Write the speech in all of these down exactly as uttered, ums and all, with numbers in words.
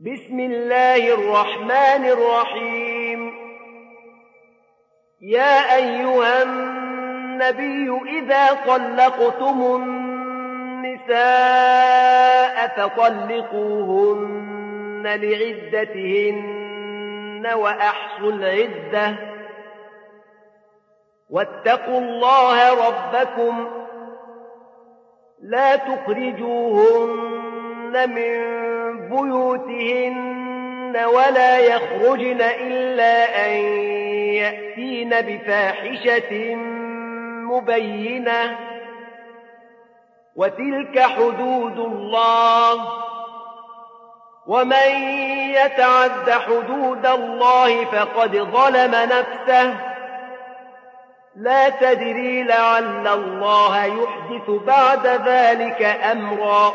بسم الله الرحمن الرحيم. يا أيها النبي إذا طلقتم النساء فطلقوهن لعدتهن وأحصوا العدة واتقوا الله ربكم لا تخرجوهن من بيوتهن ولا يخرجن إلا أن يأتين بفاحشة مبينة وتلك حدود الله ومن يتعد حدود الله فقد ظلم نفسه لا تدري لعل الله يحدث بعد ذلك أمرا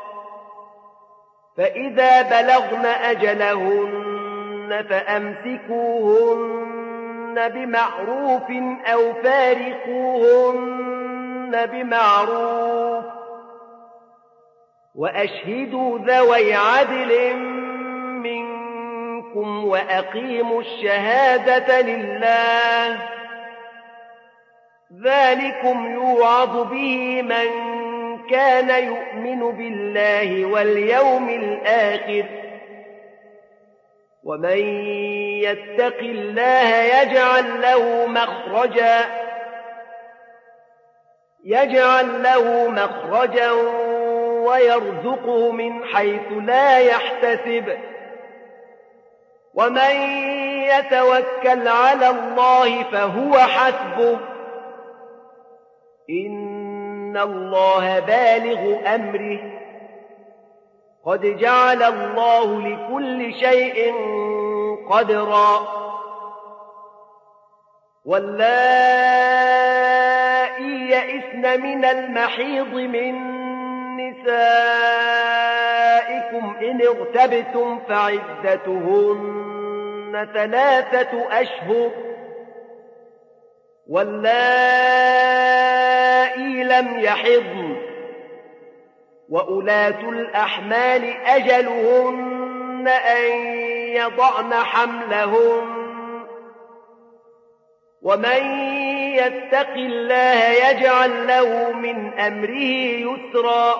فإذا بلغن أجلهن فأمسكوهن بمعروف أو فارقوهن بمعروف وأشهدوا ذوي عدل منكم وأقيموا الشهادة لله ذلكم يوعظ به من كان يؤمن بالله واليوم الآخر ومن يتق الله يجعل له مخرجا يجعل له مخرجا ويرزقه من حيث لا يحتسب ومن يتوكل على الله فهو حسبه إن الله بالغ أمره قد جعل الله لكل شيء قدرا واللائي يئسن من المحيض من نسائكم إن ارتبتم فعدتهن ثلاثة أشهر واللائي لم يحضن وأولاة الأحمال أجلهن أن يضعن حملهن ومن يتق الله يجعل له من أمره يسرا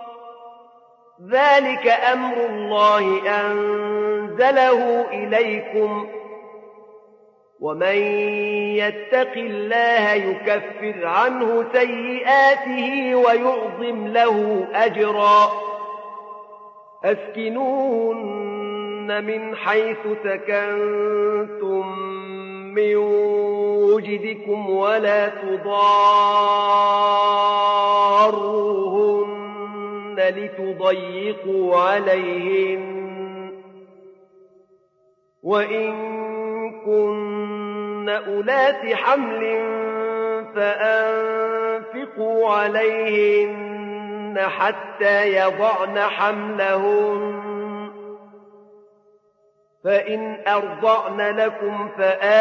ذلك أمر الله أنزله إليكم ومن يتق الله يكفر عنه سيئاته ويعظم له أجرا أسكنوهن من حيث سكنتم من وجدكم ولا تضاروهن لتضيقوا عليهن وإن كن أولات حمل فأنفقوا عليهن حتى يضعن حملهن فإن أرضعن لكم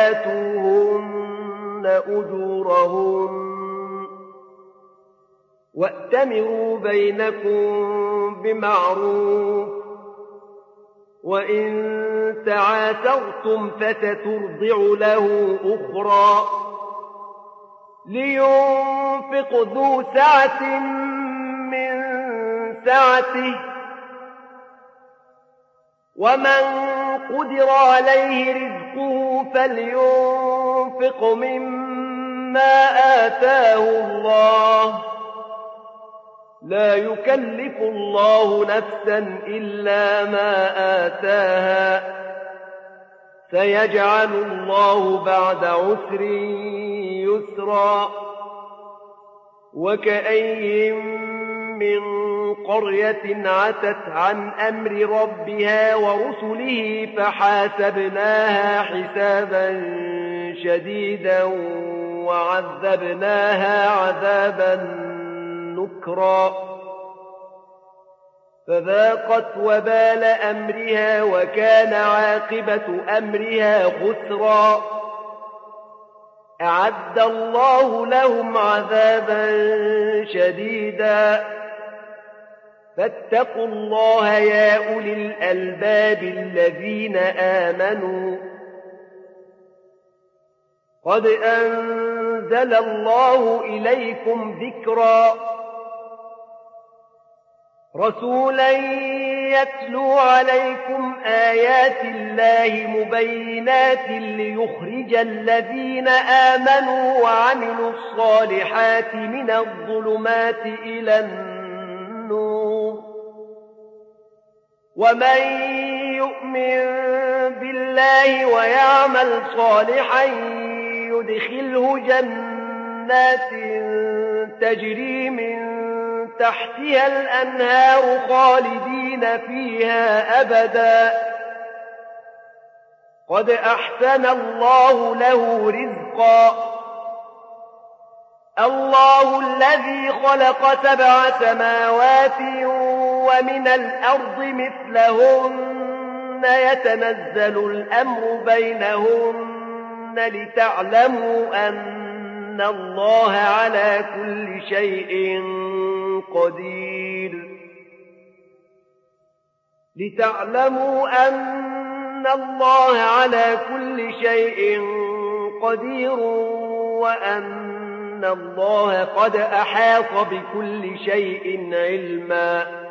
فآتوهن أجورهن وأتمروا بينكم بمعروف وإن تعاثرتم فسترضع له أخرى لينفق ذو سعة من سعته ومن قدر عليه رزقه فلينفق مما آتاه الله لا يكلف الله نفسا إلا ما آتاها سيجعل الله بعد عسر يسرا وكأين من قرية عتت عن أمر ربها ورسله فحاسبناها حسابا شديدا وعذبناها عذابا نكرا فذاقت وبال أمرها وكان عاقبة أمرها خسرا أعد الله لهم عذابا شديدا فاتقوا الله يا أولي الألباب الذين آمنوا قد أنزل الله إليكم ذكرا رسولا يتلو عليكم آيات الله مبينات ليخرج الذين آمنوا وعملوا الصالحات من الظلمات إلى النور ومن يؤمن بالله ويعمل صالحا يدخله جنات تجري من تحتها الأنهار خالدين فيها أبدا قد أحسن الله له رزقا الله الذي خلق سبع سماوات ومن الأرض مثلهن يتنزل الأمر بينهن لتعلموا أن الله على كل شيء قدير لتعلموا أن الله على كل شيء قدير وأن الله قد أحاط بكل شيء علما